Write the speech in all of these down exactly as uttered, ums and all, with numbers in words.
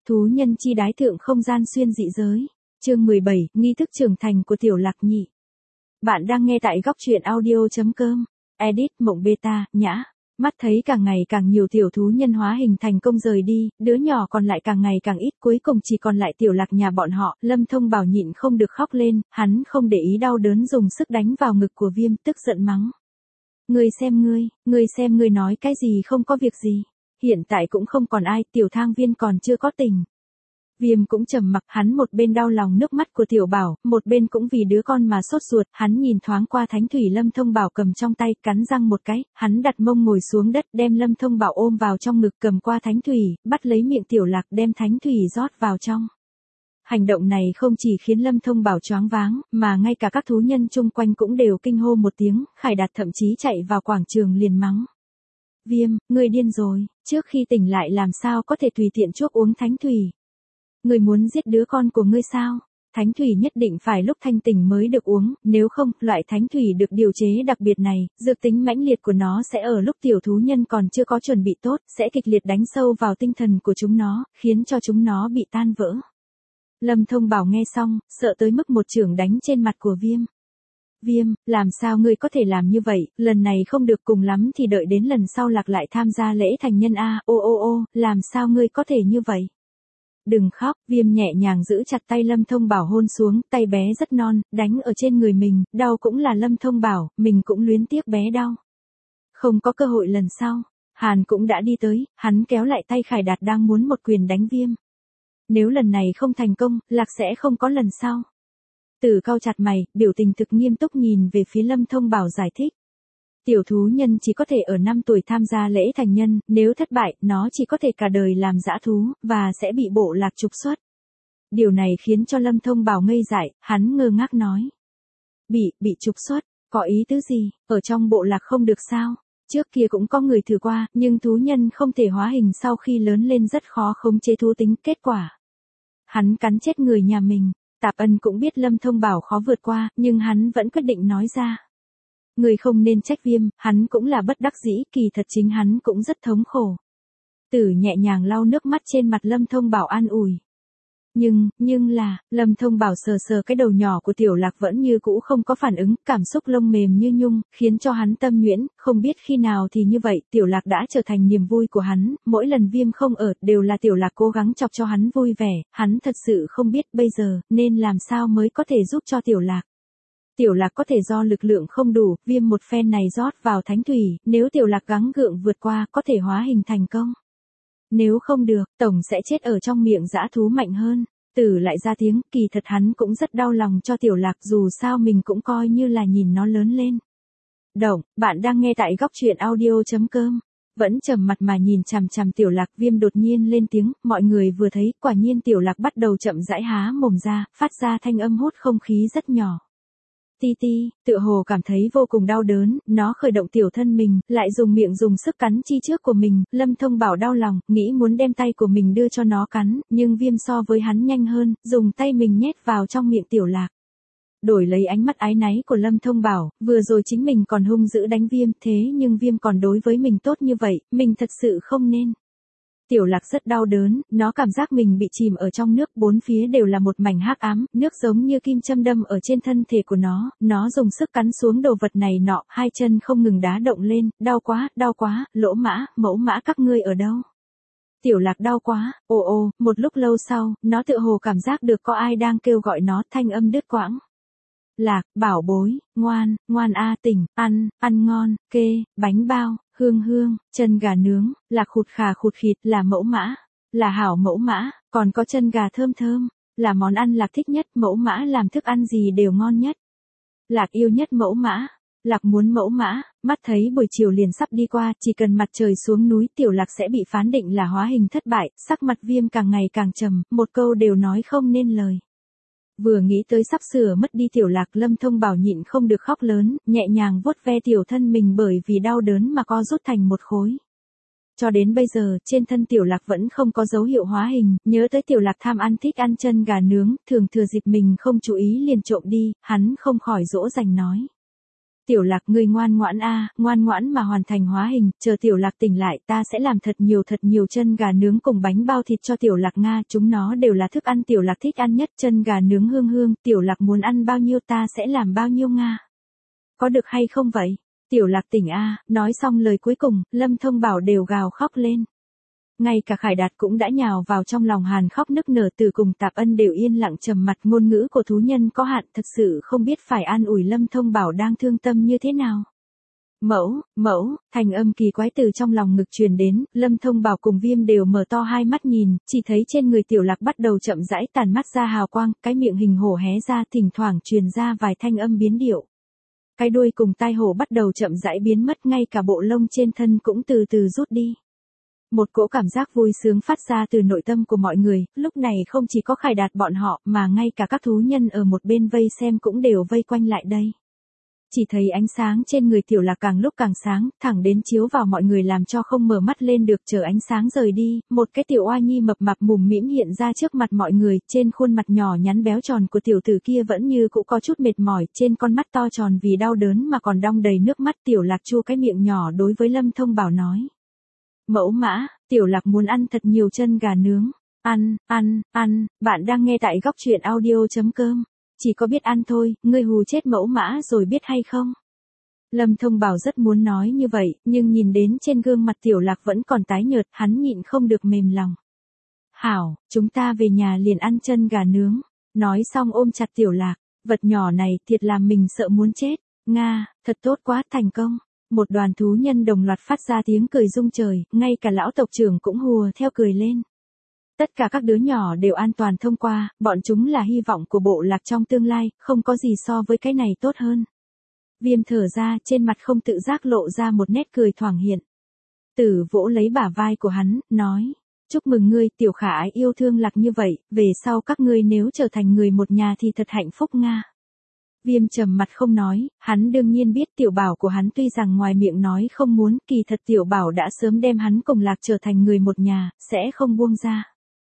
Thú nhân chi đái thượng không gian xuyên dị giới. Chương mười bảy, nghi thức trưởng thành của Tiểu Lạc Nhị. Bạn đang nghe tại góc truyện audio chấm com. Edit Mộng Beta, nhã. Mắt thấy càng ngày càng nhiều tiểu thú nhân hóa hình thành công rời đi, đứa nhỏ còn lại càng ngày càng ít, cuối cùng chỉ còn lại Tiểu Lạc nhà bọn họ. Lâm Thông Bảo nhịn không được khóc lên, hắn không để ý đau đớn dùng sức đánh vào ngực của Viêm, tức giận mắng. Ngươi xem ngươi, ngươi xem ngươi nói cái gì không có việc gì. Hiện tại cũng không còn ai, Tiểu Thang Viên còn chưa có tình. Viêm cũng trầm mặc, hắn một bên đau lòng nước mắt của Tiểu Bảo, một bên cũng vì đứa con mà sốt ruột. Hắn nhìn thoáng qua thánh thủy Lâm Thông Bảo cầm trong tay, cắn răng một cái, hắn đặt mông ngồi xuống đất, đem Lâm Thông Bảo ôm vào trong ngực, cầm qua thánh thủy, bắt lấy miệng Tiểu Lạc, đem thánh thủy rót vào trong. Hành động này không chỉ khiến Lâm Thông Bảo choáng váng, mà ngay cả các thú nhân chung quanh cũng đều kinh hô một tiếng. Khải Đạt thậm chí chạy vào quảng trường liền mắng. Viêm, ngươi điên rồi, trước khi tỉnh lại làm sao có thể tùy tiện chuốc uống thánh thủy. Ngươi muốn giết đứa con của ngươi sao? Thánh thủy nhất định phải lúc thanh tỉnh mới được uống, nếu không, loại thánh thủy được điều chế đặc biệt này, dược tính mãnh liệt của nó sẽ ở lúc tiểu thú nhân còn chưa có chuẩn bị tốt, sẽ kịch liệt đánh sâu vào tinh thần của chúng nó, khiến cho chúng nó bị tan vỡ. Lâm Thông Bảo nghe xong, sợ tới mức một chưởng đánh trên mặt của Viêm. Viêm, làm sao ngươi có thể làm như vậy, lần này không được, cùng lắm thì đợi đến lần sau Lạc lại tham gia lễ thành nhân a. Ô ô ô, làm sao ngươi có thể như vậy? Đừng khóc, Viêm nhẹ nhàng giữ chặt tay Lâm Thông Bảo hôn xuống, tay bé rất non, đánh ở trên người mình, đau cũng là Lâm Thông Bảo, mình cũng luyến tiếc bé đau. Không có cơ hội lần sau, Hàn cũng đã đi tới, hắn kéo lại tay Khải Đạt đang muốn một quyền đánh Viêm. Nếu lần này không thành công, Lạc sẽ không có lần sau. Tử cau chặt mày, biểu tình thực nghiêm túc nhìn về phía Lâm Thông Bảo giải thích. Tiểu thú nhân chỉ có thể ở năm tuổi tham gia lễ thành nhân, nếu thất bại, nó chỉ có thể cả đời làm dã thú, và sẽ bị bộ lạc trục xuất. Điều này khiến cho Lâm Thông Bảo ngây dại, hắn ngơ ngác nói. Bị, bị trục xuất, có ý tứ gì, ở trong bộ lạc không được sao? Trước kia cũng có người thử qua, nhưng thú nhân không thể hóa hình sau khi lớn lên rất khó khống chế thú tính, kết quả. Hắn cắn chết người nhà mình. Tạp Ân cũng biết Lâm Thông Bảo khó vượt qua, nhưng hắn vẫn quyết định nói ra. Người không nên trách Viêm, hắn cũng là bất đắc dĩ, kỳ thật chính hắn cũng rất thống khổ. Tử nhẹ nhàng lau nước mắt trên mặt Lâm Thông Bảo an ủi. Nhưng, nhưng là, Lâm Thông Bảo sờ sờ cái đầu nhỏ của Tiểu Lạc vẫn như cũ không có phản ứng, cảm xúc lông mềm như nhung, khiến cho hắn tâm nhuyễn, không biết khi nào thì như vậy, Tiểu Lạc đã trở thành niềm vui của hắn, mỗi lần Viêm không ở, đều là Tiểu Lạc cố gắng chọc cho hắn vui vẻ, hắn thật sự không biết bây giờ, nên làm sao mới có thể giúp cho Tiểu Lạc. Tiểu Lạc có thể do lực lượng không đủ, Viêm một phen này rót vào thánh thủy, nếu Tiểu Lạc gắng gượng vượt qua, có thể hóa hình thành công. Nếu không được, tổng sẽ chết ở trong miệng dã thú mạnh hơn. Tử lại ra tiếng, kỳ thật hắn cũng rất đau lòng cho Tiểu Lạc, dù sao mình cũng coi như là nhìn nó lớn lên. Động, bạn đang nghe tại góc truyện audio chấm com. Vẫn trầm mặt mà nhìn chằm chằm Tiểu Lạc, Viêm đột nhiên lên tiếng, mọi người vừa thấy, quả nhiên Tiểu Lạc bắt đầu chậm rãi há mồm ra, phát ra thanh âm hút không khí rất nhỏ. Ti ti, tựa hồ cảm thấy vô cùng đau đớn, nó khởi động tiểu thân mình, lại dùng miệng dùng sức cắn chi trước của mình, Lâm Thông Bảo đau lòng, nghĩ muốn đem tay của mình đưa cho nó cắn, nhưng Viêm so với hắn nhanh hơn, dùng tay mình nhét vào trong miệng Tiểu Lạc. Đổi lấy ánh mắt ái náy của Lâm Thông Bảo, vừa rồi chính mình còn hung dữ đánh Viêm, thế nhưng Viêm còn đối với mình tốt như vậy, mình thật sự không nên. Tiểu Lạc rất đau đớn, nó cảm giác mình bị chìm ở trong nước, bốn phía đều là một mảnh hắc ám, nước giống như kim châm đâm ở trên thân thể của nó, nó dùng sức cắn xuống đồ vật này nọ, hai chân không ngừng đá động lên, đau quá, đau quá, Lỗ Mã, Mẫu Mã các ngươi ở đâu? Tiểu Lạc đau quá, ồ ồ, một lúc lâu sau, nó tựa hồ cảm giác được có ai đang kêu gọi nó, thanh âm đứt quãng. Lạc, bảo bối, ngoan, ngoan a tỉnh, ăn, ăn ngon, kê, bánh bao, hương hương, chân gà nướng, là khụt khà khụt khịt, là Mẫu Mã, là hảo Mẫu Mã, còn có chân gà thơm thơm, là món ăn Lạc thích nhất, Mẫu Mã làm thức ăn gì đều ngon nhất. Lạc yêu nhất Mẫu Mã, Lạc muốn Mẫu Mã, mắt thấy buổi chiều liền sắp đi qua, chỉ cần mặt trời xuống núi Tiểu Lạc sẽ bị phán định là hóa hình thất bại, sắc mặt Viêm càng ngày càng trầm, một câu đều nói không nên lời. Vừa nghĩ tới sắp sửa mất đi Tiểu Lạc, Lâm Thông Bảo nhịn không được khóc lớn, nhẹ nhàng vuốt ve tiểu thân mình bởi vì đau đớn mà co rút thành một khối. Cho đến bây giờ, trên thân Tiểu Lạc vẫn không có dấu hiệu hóa hình, nhớ tới Tiểu Lạc tham ăn thích ăn chân gà nướng, thường thừa dịp mình không chú ý liền trộm đi, hắn không khỏi dỗ dành nói. Tiểu Lạc ngươi ngoan ngoãn a, ngoan ngoãn mà hoàn thành hóa hình, chờ Tiểu Lạc tỉnh lại ta sẽ làm thật nhiều thật nhiều chân gà nướng cùng bánh bao thịt cho Tiểu Lạc Nga, chúng nó đều là thức ăn Tiểu Lạc thích ăn nhất, chân gà nướng hương hương, Tiểu Lạc muốn ăn bao nhiêu ta sẽ làm bao nhiêu Nga. Có được hay không vậy? Tiểu Lạc tỉnh a, nói xong lời cuối cùng, Lâm Thông Bảo đều gào khóc lên. Ngay cả Khải Đạt cũng đã nhào vào trong lòng Hàn khóc nức nở, Từ cùng Tạp Ân đều yên lặng trầm mặt, ngôn ngữ của thú nhân có hạn, thật sự không biết phải an ủi Lâm Thông Bảo đang thương tâm như thế nào. Mẫu, mẫu, thành âm kỳ quái từ trong lòng ngực truyền đến, Lâm Thông Bảo cùng Viêm đều mở to hai mắt nhìn, chỉ thấy trên người Tiểu Lạc bắt đầu chậm rãi tàn mắt ra hào quang, cái miệng hình hổ hé ra, thỉnh thoảng truyền ra vài thanh âm biến điệu. Cái đuôi cùng tai hổ bắt đầu chậm rãi biến mất, ngay cả bộ lông trên thân cũng từ từ rút đi. Một cỗ cảm giác vui sướng phát ra từ nội tâm của mọi người, lúc này không chỉ có Khải Đạt bọn họ mà ngay cả các thú nhân ở một bên vây xem cũng đều vây quanh lại đây. Chỉ thấy ánh sáng trên người Tiểu Lạc càng lúc càng sáng, thẳng đến chiếu vào mọi người làm cho không mở mắt lên được, chờ ánh sáng rời đi, một cái tiểu oa nhi mập mạp mùm mĩm hiện ra trước mặt mọi người, trên khuôn mặt nhỏ nhắn béo tròn của tiểu tử kia vẫn như cũ có chút mệt mỏi, trên con mắt to tròn vì đau đớn mà còn đong đầy nước mắt. Tiểu Lạc chu cái miệng nhỏ đối với Lâm Thông Bảo nói. Mẫu mã, Tiểu Lạc muốn ăn thật nhiều chân gà nướng. Ăn, ăn, ăn, bạn đang nghe tại góc truyện audio chấm com. Chỉ có biết ăn thôi, ngươi hù chết mẫu mã rồi biết hay không? Lâm Thông Bảo rất muốn nói như vậy, nhưng nhìn đến trên gương mặt Tiểu Lạc vẫn còn tái nhợt, hắn nhịn không được mềm lòng. Hảo, chúng ta về nhà liền ăn chân gà nướng. Nói xong ôm chặt Tiểu Lạc, vật nhỏ này thiệt làm mình sợ muốn chết. Nga, thật tốt quá, thành công. Một đoàn thú nhân đồng loạt phát ra tiếng cười rung trời, ngay cả lão tộc trưởng cũng hùa theo cười lên. Tất cả các đứa nhỏ đều an toàn thông qua, bọn chúng là hy vọng của bộ lạc trong tương lai, không có gì so với cái này tốt hơn. Viêm thở ra, trên mặt không tự giác lộ ra một nét cười thoảng hiện. Tử vỗ lấy bả vai của hắn, nói, chúc mừng ngươi, Tiểu Khả Ái yêu thương Lạc như vậy, về sau các ngươi nếu trở thành người một nhà thì thật hạnh phúc Nga. Viêm trầm mặt không nói, hắn đương nhiên biết Tiểu Bảo của hắn tuy rằng ngoài miệng nói không muốn, kỳ thật Tiểu Bảo đã sớm đem hắn cùng Lạc trở thành người một nhà, sẽ không buông ra.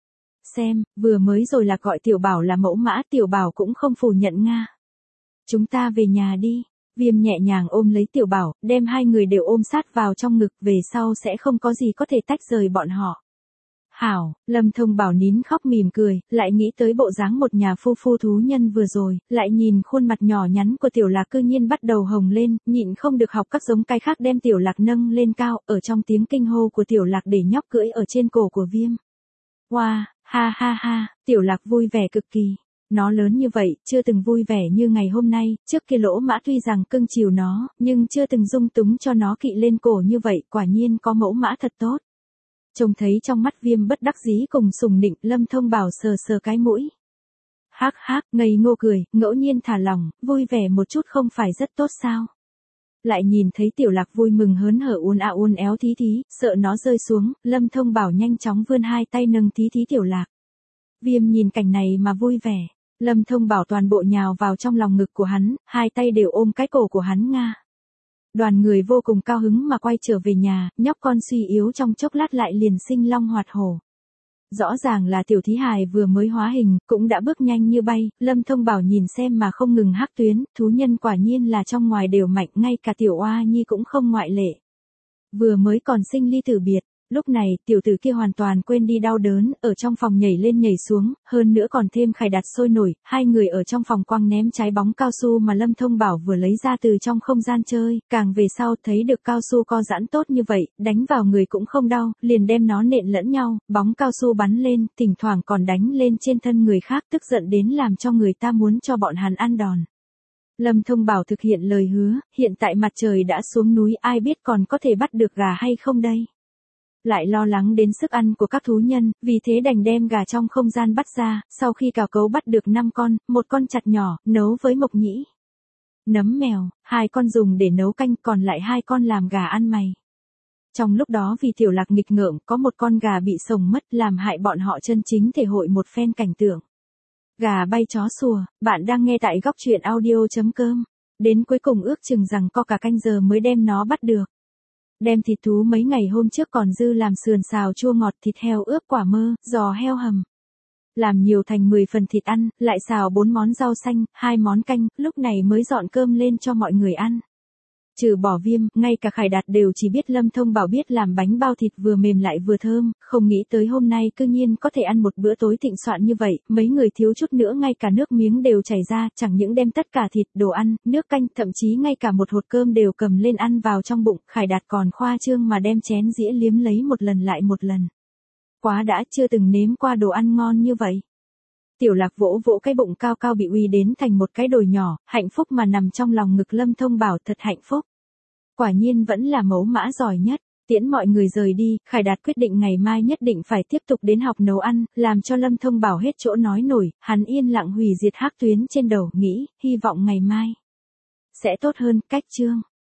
Xem, vừa mới rồi Lạc gọi Tiểu Bảo là mẫu mã, Tiểu Bảo cũng không phủ nhận Nga. Chúng ta về nhà đi. Viêm nhẹ nhàng ôm lấy Tiểu Bảo, đem hai người đều ôm sát vào trong ngực, về sau sẽ không có gì có thể tách rời bọn họ. Hảo, Lâm Thông Bảo nín khóc mỉm cười, lại nghĩ tới bộ dáng một nhà phu phu thú nhân vừa rồi, lại nhìn khuôn mặt nhỏ nhắn của Tiểu Lạc cư nhiên bắt đầu hồng lên, nhịn không được học các giống cái khác đem Tiểu Lạc nâng lên cao, ở trong tiếng kinh hô của Tiểu Lạc để nhóc cưỡi ở trên cổ của Viêm. Wow, ha ha ha, Tiểu Lạc vui vẻ cực kỳ. Nó lớn như vậy, chưa từng vui vẻ như ngày hôm nay, trước kia Lỗ Mã tuy rằng cưng chiều nó, nhưng chưa từng dung túng cho nó kỵ lên cổ như vậy, quả nhiên có mẫu mã thật tốt. Trông thấy trong mắt Viêm bất đắc dĩ cùng sùng nịnh, Lâm Thông Bảo sờ sờ cái mũi. Hắc hắc, ngây ngô cười, ngẫu nhiên thả lỏng, vui vẻ một chút không phải rất tốt sao? Lại nhìn thấy Tiểu Lạc vui mừng hớn hở uốn à uốn éo thí thí, sợ nó rơi xuống, Lâm Thông Bảo nhanh chóng vươn hai tay nâng thí thí Tiểu Lạc. Viêm nhìn cảnh này mà vui vẻ, Lâm Thông Bảo toàn bộ nhào vào trong lòng ngực của hắn, hai tay đều ôm cái cổ của hắn Nga. Đoàn người vô cùng cao hứng mà quay trở về nhà, nhóc con suy yếu trong chốc lát lại liền sinh long hoạt hổ. Rõ ràng là tiểu thí hài vừa mới hóa hình, cũng đã bước nhanh như bay, Lâm Thông Bảo nhìn xem mà không ngừng hắc tuyến, thú nhân quả nhiên là trong ngoài đều mạnh, ngay cả tiểu oa nhi cũng không ngoại lệ. Vừa mới còn sinh ly tử biệt, lúc này tiểu tử kia hoàn toàn quên đi đau đớn, ở trong phòng nhảy lên nhảy xuống, hơn nữa còn thêm Khải Đạt sôi nổi, hai người ở trong phòng quăng ném trái bóng cao su mà Lâm Thông Bảo vừa lấy ra từ trong không gian chơi, càng về sau thấy được cao su co giãn tốt như vậy, đánh vào người cũng không đau, liền đem nó nện lẫn nhau, bóng cao su bắn lên, thỉnh thoảng còn đánh lên trên thân người khác, tức giận đến làm cho người ta muốn cho bọn hắn ăn đòn. Lâm Thông Bảo thực hiện lời hứa, hiện tại mặt trời đã xuống núi, ai biết còn có thể bắt được gà hay không đây. Lại lo lắng đến sức ăn của các thú nhân, vì thế đành đem gà trong không gian bắt ra, sau khi cào cấu bắt được năm con, một con chặt nhỏ, nấu với mộc nhĩ. Nấm mèo, hai con dùng để nấu canh, còn lại hai con làm gà ăn mày. Trong lúc đó vì Tiểu Lạc nghịch ngợm, có một con gà bị sồng mất, làm hại bọn họ chân chính thể hội một phen cảnh tượng. Gà bay chó sủa, bạn đang nghe tại góc truyện audio chấm com. Đến cuối cùng ước chừng rằng có cả canh giờ mới đem nó bắt được. Đem thịt thú mấy ngày hôm trước còn dư làm sườn xào chua ngọt, thịt heo ướp quả mơ, giò heo hầm. Làm nhiều thành mười phần thịt ăn, lại xào bốn món rau xanh, hai món canh, lúc này mới dọn cơm lên cho mọi người ăn. Trừ bỏ Viêm, ngay cả Khải Đạt đều chỉ biết Lâm Thông Bảo biết làm bánh bao thịt vừa mềm lại vừa thơm, không nghĩ tới hôm nay cư nhiên có thể ăn một bữa tối thịnh soạn như vậy, mấy người thiếu chút nữa ngay cả nước miếng đều chảy ra, chẳng những đem tất cả thịt, đồ ăn, nước canh, thậm chí ngay cả một hột cơm đều cầm lên ăn vào trong bụng, Khải Đạt còn khoa trương mà đem chén dĩa liếm lấy một lần lại một lần. Quá đã, chưa từng nếm qua đồ ăn ngon như vậy. Tiểu Lạc vỗ vỗ cái bụng cao cao bị uy đến thành một cái đồi nhỏ, hạnh phúc mà nằm trong lòng ngực Lâm Thông Bảo, thật hạnh phúc. Quả nhiên vẫn là mẫu mã giỏi nhất. Tiễn mọi người rời đi, Khải Đạt quyết định ngày mai nhất định phải tiếp tục đến học nấu ăn, làm cho Lâm Thông Bảo hết chỗ nói nổi, hắn yên lặng hủy diệt hắc tuyến trên đầu, nghĩ, hy vọng ngày mai sẽ tốt hơn. Cách chương